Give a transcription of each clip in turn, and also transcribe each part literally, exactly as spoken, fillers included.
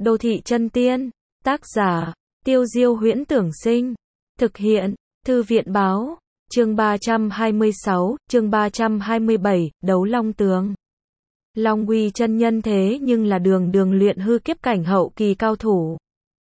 Đô thị chân tiên. Tác giả, Tiêu Diêu Huyễn Tưởng Sinh. Thực hiện, Thư viện Báo. Chương ba trăm hai mươi sáu, chương ba trăm hai mươi bảy, Đấu Long Tường. Long Uy chân nhân thế nhưng là đường đường luyện hư kiếp cảnh hậu kỳ cao thủ.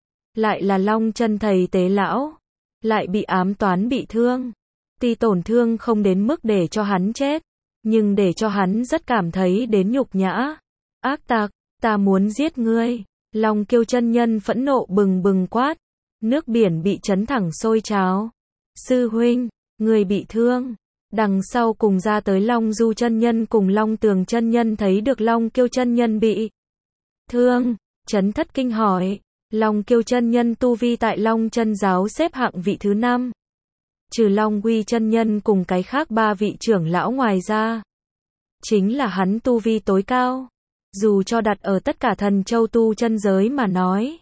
Lại là Long chân thầy tế lão. Lại bị ám toán bị thương. Tuy tổn thương không đến mức để cho hắn chết, nhưng để cho hắn rất cảm thấy đến nhục nhã. Ác tặc, ta muốn giết ngươi. Long Kiêu chân nhân phẫn nộ bừng bừng quát. Nước biển bị chấn thẳng sôi trào. Sư huynh, người bị thương. Đằng sau cùng ra tới Long Du chân nhân cùng Long Tường chân nhân thấy được Long Kiêu chân nhân bị thương, chấn thất kinh hỏi. Long Kiêu chân nhân tu vi tại Long chân giáo xếp hạng vị thứ năm. Trừ Long Uy chân nhân cùng cái khác ba vị trưởng lão ngoài ra, chính là hắn tu vi tối cao. Dù cho đặt ở tất cả thần châu tu chân giới mà nói,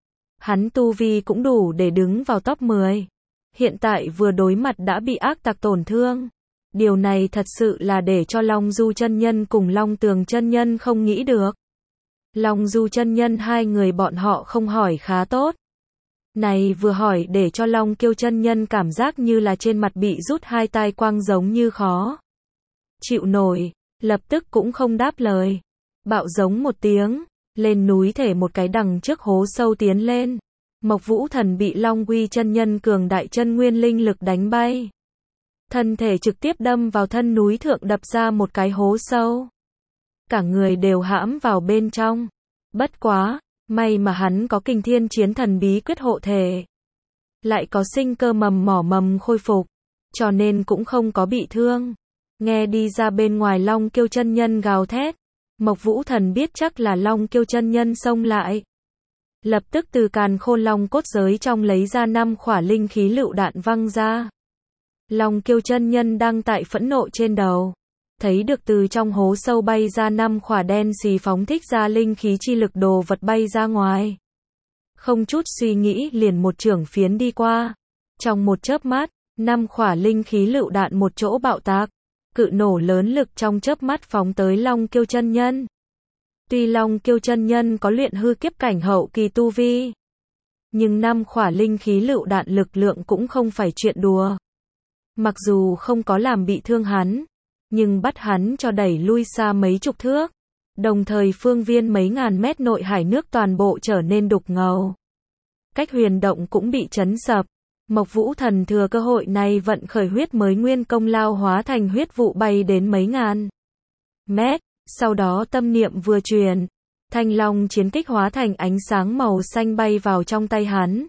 hắn tu vi cũng đủ để đứng vào top mười. Hiện tại vừa đối mặt đã bị ác tặc tổn thương. Điều này thật sự là để cho Long Du chân nhân cùng Long Tường chân nhân không nghĩ được. Long Du chân nhân hai người bọn họ không hỏi khá tốt. Này vừa hỏi để cho Long Kiêu chân nhân cảm giác như là trên mặt bị rút hai tai quang giống như khó chịu nổi, lập tức cũng không đáp lời. Bạo giống một tiếng, lên núi thể một cái đằng trước hố sâu tiến lên. Mộc Vũ Thần bị Long Uy chân nhân cường đại chân nguyên linh lực đánh bay. Thân thể trực tiếp đâm vào thân núi thượng đập ra một cái hố sâu. Cả người đều hãm vào bên trong. Bất quá, may mà hắn có Kình Thiên Chiến Thần bí quyết hộ thể. Lại có sinh cơ mầm mỏ mầm khôi phục. Cho nên cũng không có bị thương. Nghe đi ra bên ngoài Long Kiêu chân nhân gào thét. Mộc Vũ Thần biết chắc là Long Kiêu chân nhân xông lại. Lập tức từ càn khôn long cốt giới trong lấy ra năm khỏa linh khí lựu đạn văng ra. Long Kiêu chân nhân đang tại phẫn nộ trên đầu. Thấy được từ trong hố sâu bay ra năm khỏa đen xì phóng thích ra linh khí chi lực đồ vật bay ra ngoài. Không chút suy nghĩ liền một chưởng phiến đi qua. Trong một chớp mắt, năm khỏa linh khí lựu đạn một chỗ bạo tạc. Cự nổ lớn lực trong chớp mắt phóng tới Long Kiêu chân nhân. Tuy Long Kiêu chân nhân có luyện hư kiếp cảnh hậu kỳ tu vi, nhưng năm khỏa linh khí lựu đạn lực lượng cũng không phải chuyện đùa. Mặc dù không có làm bị thương hắn, nhưng bắt hắn cho đẩy lui xa mấy chục thước. Đồng thời phương viên mấy ngàn mét nội hải nước toàn bộ trở nên đục ngầu. Cách huyền động cũng bị chấn sập. Mộc Vũ Thần thừa cơ hội này vận khởi huyết mới nguyên công lao hóa thành huyết vụ bay đến mấy ngàn mét. Sau đó tâm niệm vừa truyền, Thanh Long chiến kích hóa thành ánh sáng màu xanh bay vào trong tay hắn.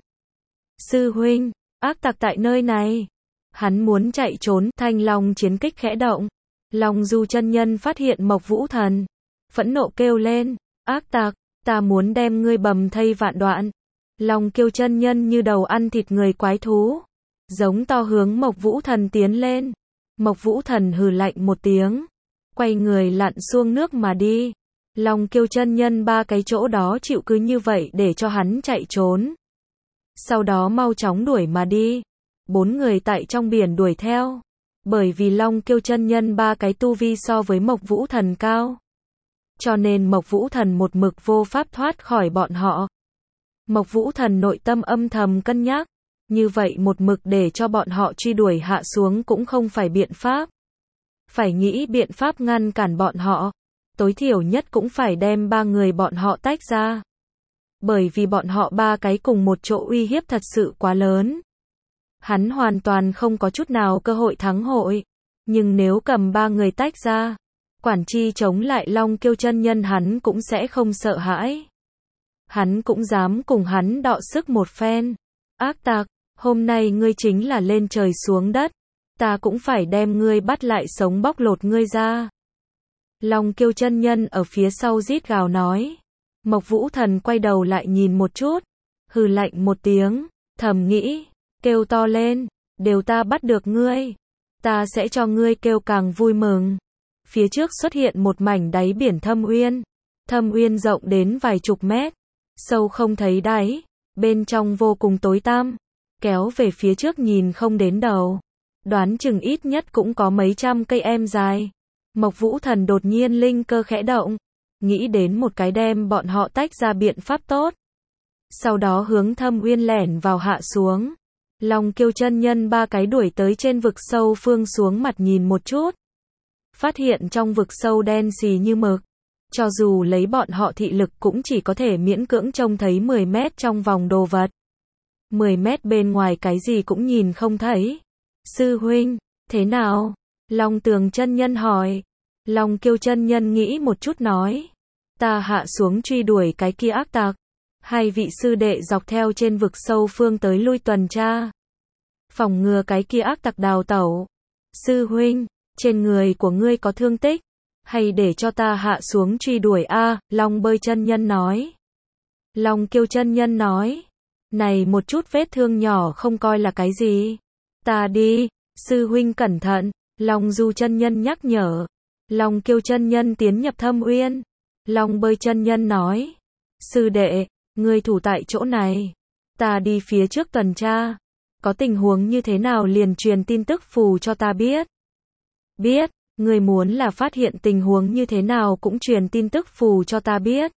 Sư huynh, ác tặc tại nơi này. Hắn muốn chạy trốn, Thanh Long chiến kích khẽ động. Long Du chân nhân phát hiện Mộc Vũ Thần, phẫn nộ kêu lên, ác tặc, ta muốn đem ngươi bầm thây vạn đoạn. Long Kiêu chân nhân như đầu ăn thịt người quái thú, giống to hướng Mộc Vũ Thần tiến lên. Mộc Vũ Thần hừ lạnh một tiếng, quay người lặn xuống nước mà đi. Long Kiêu chân nhân ba cái chỗ đó chịu cứ như vậy để cho hắn chạy trốn. Sau đó mau chóng đuổi mà đi. Bốn người tại trong biển đuổi theo. Bởi vì Long Kiêu chân nhân ba cái tu vi so với Mộc Vũ Thần cao, cho nên Mộc Vũ Thần một mực vô pháp thoát khỏi bọn họ. Mộc Vũ Thần nội tâm âm thầm cân nhắc, như vậy một mực để cho bọn họ truy đuổi hạ xuống cũng không phải biện pháp. Phải nghĩ biện pháp ngăn cản bọn họ, tối thiểu nhất cũng phải đem ba người bọn họ tách ra. Bởi vì bọn họ ba cái cùng một chỗ uy hiếp thật sự quá lớn. Hắn hoàn toàn không có chút nào cơ hội thắng hội. Nhưng nếu cầm ba người tách ra, quản chi chống lại Long Kiêu chân nhân hắn cũng sẽ không sợ hãi. Hắn cũng dám cùng hắn đọ sức một phen. Ác tặc, hôm nay ngươi chính là lên trời xuống đất. Ta cũng phải đem ngươi bắt lại sống bóc lột ngươi ra. Long Kiêu chân nhân ở phía sau rít gào nói. Mộc Vũ Thần quay đầu lại nhìn một chút, hừ lạnh một tiếng, thầm nghĩ, kêu to lên, đều ta bắt được ngươi, ta sẽ cho ngươi kêu càng vui mừng. Phía trước xuất hiện một mảnh đáy biển thâm uyên, thâm uyên rộng đến vài chục mét, sâu không thấy đáy, bên trong vô cùng tối tăm, kéo về phía trước nhìn không đến đầu, đoán chừng ít nhất cũng có mấy trăm cây em dài. Mộc Vũ Thần đột nhiên linh cơ khẽ động, nghĩ đến một cái đem bọn họ tách ra biện pháp tốt. Sau đó hướng Thâm Uyên lẻn vào hạ xuống. Long Kiêu chân nhân ba cái đuổi tới trên vực sâu phương xuống mặt nhìn một chút. Phát hiện trong vực sâu đen xì như mực. Cho dù lấy bọn họ thị lực cũng chỉ có thể miễn cưỡng trông thấy mười mét trong vòng đồ vật. mười mét bên ngoài cái gì cũng nhìn không thấy. Sư huynh, thế nào? Long Tường chân nhân hỏi. Long Kiêu chân nhân nghĩ một chút nói. Ta hạ xuống truy đuổi cái kia ác tặc. Hai vị sư đệ dọc theo trên vực sâu phương tới lui tuần tra. Phòng ngừa cái kia ác tặc đào tẩu. Sư huynh, trên người của ngươi có thương tích? Hay để cho ta hạ xuống truy đuổi a? Long Bơi chân nhân nói. Long Kiêu chân nhân nói. Này một chút vết thương nhỏ không coi là cái gì. Ta đi, sư huynh cẩn thận. Long Du chân nhân nhắc nhở. Long Kiêu chân nhân tiến nhập Thâm Uyên. Long Bơi chân nhân nói. Sư đệ, ngươi thủ tại chỗ này. Ta đi phía trước tuần tra. Có tình huống như thế nào liền truyền tin tức phù cho ta biết. Biết, ngươi muốn là phát hiện tình huống như thế nào cũng truyền tin tức phù cho ta biết.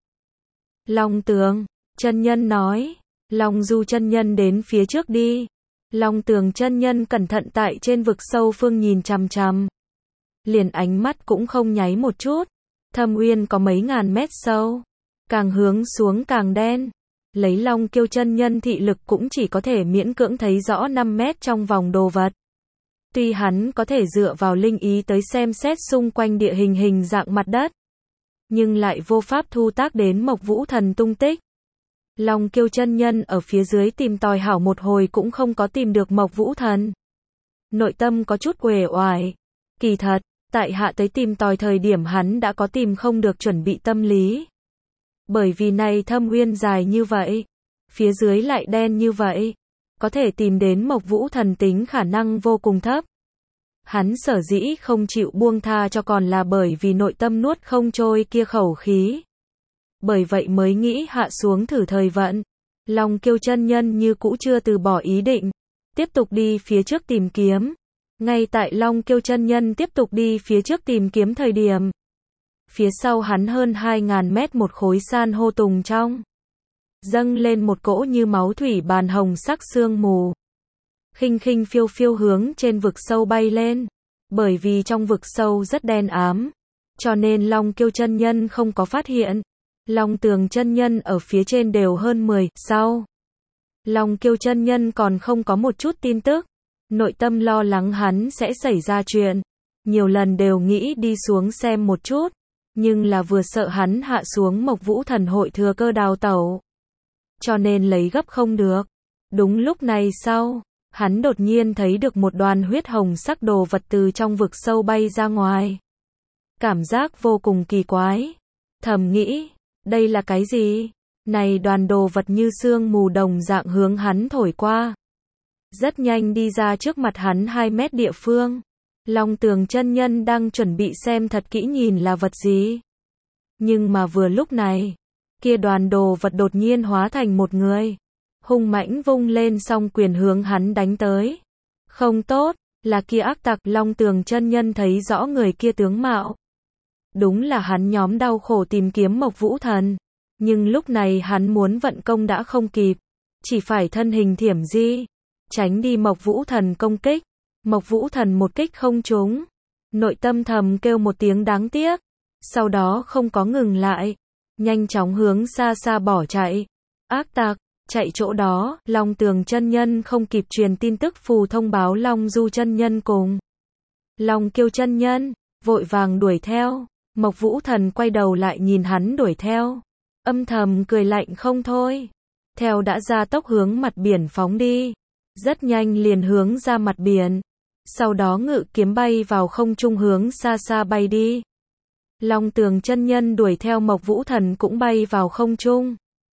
Long Tường chân nhân nói. Long Du chân nhân đến phía trước đi. Long Tường chân nhân cẩn thận tại trên vực sâu phương nhìn chằm chằm. Liền ánh mắt cũng không nháy một chút. Thâm Uyên có mấy ngàn mét sâu. Càng hướng xuống càng đen. Lấy Long Kiêu chân nhân thị lực cũng chỉ có thể miễn cưỡng thấy rõ năm mét trong vòng đồ vật. Tuy hắn có thể dựa vào linh ý tới xem xét xung quanh địa hình hình dạng mặt đất. Nhưng lại vô pháp thu tác đến Mộc Vũ Thần tung tích. Long Kiêu chân nhân ở phía dưới tìm tòi hảo một hồi cũng không có tìm được Mộc Vũ Thần. Nội tâm có chút uể oải. Kỳ thật, tại hạ tới tìm tòi thời điểm hắn đã có tìm không được chuẩn bị tâm lý. Bởi vì này Thâm Uyên dài như vậy, phía dưới lại đen như vậy, có thể tìm đến Mộc Vũ Thần tính khả năng vô cùng thấp. Hắn sở dĩ không chịu buông tha cho còn là bởi vì nội tâm nuốt không trôi kia khẩu khí. Bởi vậy mới nghĩ hạ xuống thử thời vận. Long Kiêu chân nhân như cũ chưa từ bỏ ý định, tiếp tục đi phía trước tìm kiếm. Ngay tại Long Kiêu chân nhân tiếp tục đi phía trước tìm kiếm thời điểm, phía sau hắn hơn hai ngàn mét một khối san hô tùng trong, dâng lên một cỗ như máu thủy bàn hồng sắc sương mù. Khinh khinh phiêu phiêu hướng trên vực sâu bay lên. Bởi vì trong vực sâu rất đen ám, cho nên Long Kiêu chân nhân không có phát hiện. Long Tường chân nhân ở phía trên đều hơn mười, sau. Long Kiêu chân nhân còn không có một chút tin tức. Nội tâm lo lắng hắn sẽ xảy ra chuyện. Nhiều lần đều nghĩ đi xuống xem một chút. Nhưng là vừa sợ hắn hạ xuống Mộc Vũ Thần hội thừa cơ đào tẩu. Cho nên lấy gấp không được. Đúng lúc này sau, hắn đột nhiên thấy được một đoàn huyết hồng sắc đồ vật từ trong vực sâu bay ra ngoài. Cảm giác vô cùng kỳ quái. Thầm nghĩ, đây là cái gì? Này đoàn đồ vật như sương mù đồng dạng hướng hắn thổi qua. Rất nhanh đi ra trước mặt hắn hai mét địa phương. Long Tường chân nhân đang chuẩn bị xem thật kỹ nhìn là vật gì. Nhưng mà vừa lúc này, kia đoàn đồ vật đột nhiên hóa thành một người. Hung mãnh vung lên song quyền hướng hắn đánh tới. Không tốt, là kia ác tặc. Long Tường chân nhân thấy rõ người kia tướng mạo. Đúng là hắn nhóm đau khổ tìm kiếm Mộc Vũ Thần. Nhưng lúc này hắn muốn vận công đã không kịp. Chỉ phải thân hình thiểm di, tránh đi Mộc Vũ Thần công kích. Mộc Vũ Thần một kích không trúng. Nội tâm thầm kêu một tiếng đáng tiếc. Sau đó không có ngừng lại. Nhanh chóng hướng xa xa bỏ chạy. Ác tặc, chạy chỗ đó. Long Tường chân nhân không kịp truyền tin tức phù thông báo Long Du chân nhân cùng Long Kiêu chân nhân, vội vàng đuổi theo. Mộc Vũ Thần quay đầu lại nhìn hắn đuổi theo. Âm thầm cười lạnh không thôi. Theo đã ra tốc hướng mặt biển phóng đi. Rất nhanh liền hướng ra mặt biển. Sau đó ngự kiếm bay vào không trung hướng xa xa bay đi. Long Tường chân nhân đuổi theo Mộc Vũ Thần cũng bay vào không trung.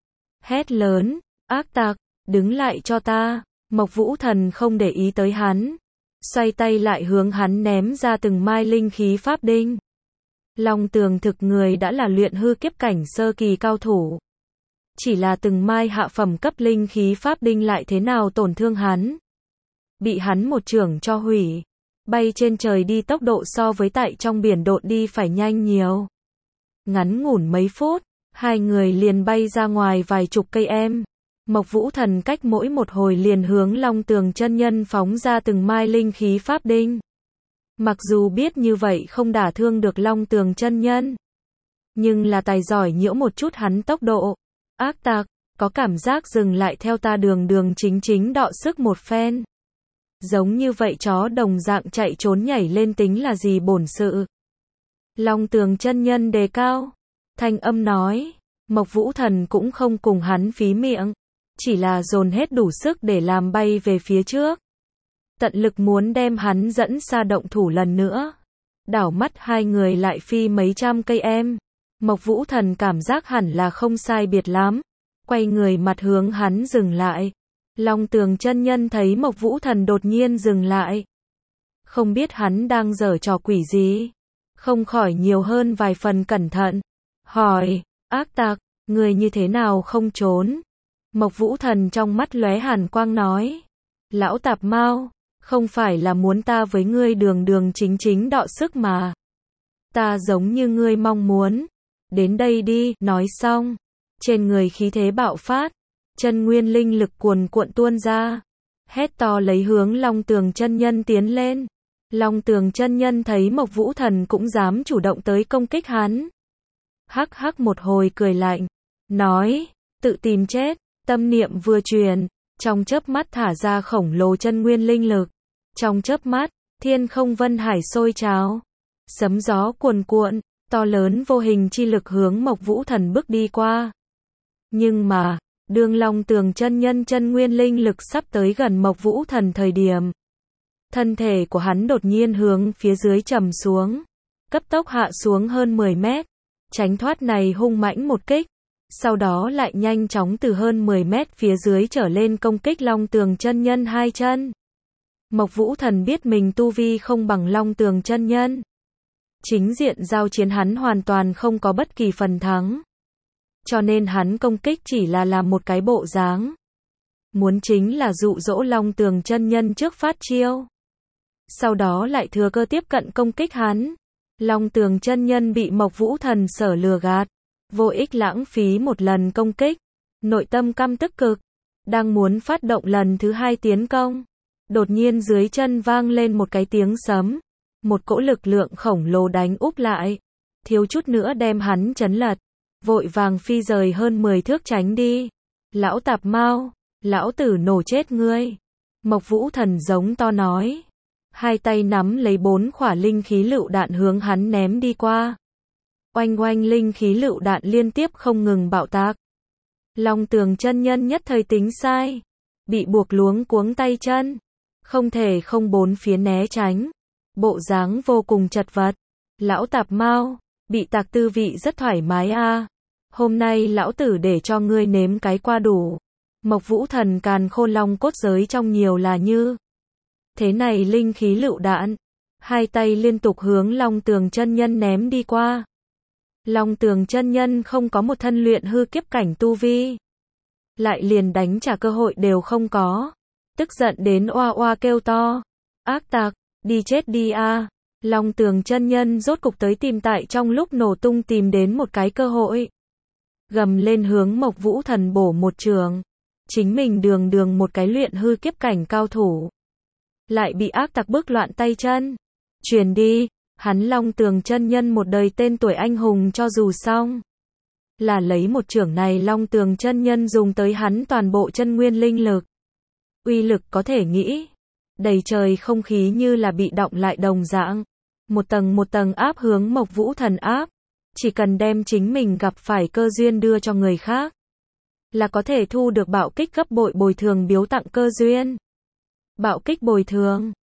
Hét lớn, ác tặc, đứng lại cho ta. Mộc Vũ Thần không để ý tới hắn. Xoay tay lại hướng hắn ném ra từng mai linh khí pháp đinh. Long Tường thực người đã là luyện hư kiếp cảnh sơ kỳ cao thủ. Chỉ là từng mai hạ phẩm cấp linh khí pháp đinh lại thế nào tổn thương hắn. Bị hắn một chưởng cho hủy. Bay trên trời đi tốc độ so với tại trong biển độn đi phải nhanh nhiều. Ngắn ngủn mấy phút, hai người liền bay ra ngoài vài chục cây em. Mộc Vũ Thần cách mỗi một hồi liền hướng Long Tường chân nhân phóng ra từng mai linh khí pháp đinh. Mặc dù biết như vậy không đả thương được Long Tường chân nhân, nhưng là tài giỏi nhiễu một chút hắn tốc độ. Ác tặc, có cảm giác dừng lại theo ta đường đường chính chính đọ sức một phen. Giống như vậy chó đồng dạng chạy trốn nhảy lên tính là gì bổn sự. Long Tường chân nhân đề cao, thanh âm nói, Mộc Vũ Thần cũng không cùng hắn phí miệng, chỉ là dồn hết đủ sức để làm bay về phía trước. Tận lực muốn đem hắn dẫn xa động thủ lần nữa. Đảo mắt hai người lại phi mấy trăm cây em. Mộc Vũ Thần cảm giác hẳn là không sai biệt lắm. Quay người mặt hướng hắn dừng lại. Long Tường chân nhân thấy Mộc Vũ Thần đột nhiên dừng lại. Không biết hắn đang giở trò quỷ gì. Không khỏi nhiều hơn vài phần cẩn thận. Hỏi, ác tặc, người như thế nào không trốn? Mộc Vũ Thần trong mắt lóe hàn quang nói. Lão tạp mao, không phải là muốn ta với ngươi đường đường chính chính đọ sức mà. Ta giống như ngươi mong muốn. Đến đây đi, nói xong. Trên người khí thế bạo phát. Chân nguyên linh lực cuồn cuộn tuôn ra. Hét to lấy hướng Long Tường chân nhân tiến lên. Long Tường chân nhân thấy Mộc Vũ Thần cũng dám chủ động tới công kích hắn. Hắc hắc một hồi cười lạnh. Nói, tự tìm chết. Tâm niệm vừa truyền. Trong chớp mắt thả ra khổng lồ chân nguyên linh lực. Trong chớp mắt, thiên không vân hải sôi trào. Sấm gió cuồn cuộn, to lớn vô hình chi lực hướng Mộc Vũ Thần bước đi qua. Nhưng mà, đương Long Tường chân nhân chân nguyên linh lực sắp tới gần Mộc Vũ Thần thời điểm. Thân thể của hắn đột nhiên hướng phía dưới trầm xuống. Cấp tốc hạ xuống hơn mười mét. Tránh thoát này hung mãnh một kích. Sau đó lại nhanh chóng từ hơn mười mét phía dưới trở lên công kích Long Tường chân nhân hai chân. Mộc Vũ Thần biết mình tu vi không bằng Long Tường chân nhân. Chính diện giao chiến hắn hoàn toàn không có bất kỳ phần thắng. Cho nên hắn công kích chỉ là làm một cái bộ dáng. Muốn chính là dụ dỗ Long Tường chân nhân trước phát chiêu. Sau đó lại thừa cơ tiếp cận công kích hắn. Long Tường chân nhân bị Mộc Vũ Thần sở lừa gạt. Vô ích lãng phí một lần công kích. Nội tâm căm tức cực. Đang muốn phát động lần thứ hai tiến công. Đột nhiên dưới chân vang lên một cái tiếng sấm. Một cỗ lực lượng khổng lồ đánh úp lại. Thiếu chút nữa đem hắn chấn lật. Vội vàng phi rời hơn mười thước tránh đi. Lão tạp mao, lão tử nổ chết ngươi. Mộc Vũ Thần giống to nói. Hai tay nắm lấy bốn khỏa linh khí lựu đạn hướng hắn ném đi qua. Oanh oanh linh khí lựu đạn liên tiếp không ngừng bạo tạc. Long Tường chân nhân nhất thời tính sai. Bị buộc luống cuống tay chân. Không thể không bốn phía né tránh. Bộ dáng vô cùng chật vật. Lão tạp mao, bị tạc tư vị rất thoải mái a. À. Hôm nay lão tử để cho ngươi nếm cái qua đủ. Mộc Vũ Thần càn khôn long cốt giới trong nhiều là như. Thế này linh khí lựu đạn. Hai tay liên tục hướng Long Tường chân nhân ném đi qua. Long Tường chân nhân không có một thân luyện hư kiếp cảnh tu vi. Lại liền đánh trả cơ hội đều không có. Tức giận đến oa oa kêu to. Ác tặc, đi chết đi a. À. Long Tường chân nhân rốt cục tới tìm tại trong lúc nổ tung tìm đến một cái cơ hội. Gầm lên hướng Mộc Vũ Thần bổ một trường. Chính mình đường đường một cái luyện hư kiếp cảnh cao thủ. Lại bị ác tặc bức loạn tay chân. Truyền đi, hắn Long Tường chân nhân một đời tên tuổi anh hùng cho dù xong. Là lấy một trường này Long Tường chân nhân dùng tới hắn toàn bộ chân nguyên linh lực. Uy lực có thể nghĩ. Đầy trời không khí như là bị động lại đồng dạng. Một tầng một tầng áp hướng Mộc Vũ Thần áp. Chỉ cần đem chính mình gặp phải cơ duyên đưa cho người khác. Là có thể thu được bạo kích gấp bội bồi thường biếu tặng cơ duyên. Bạo kích bồi thường.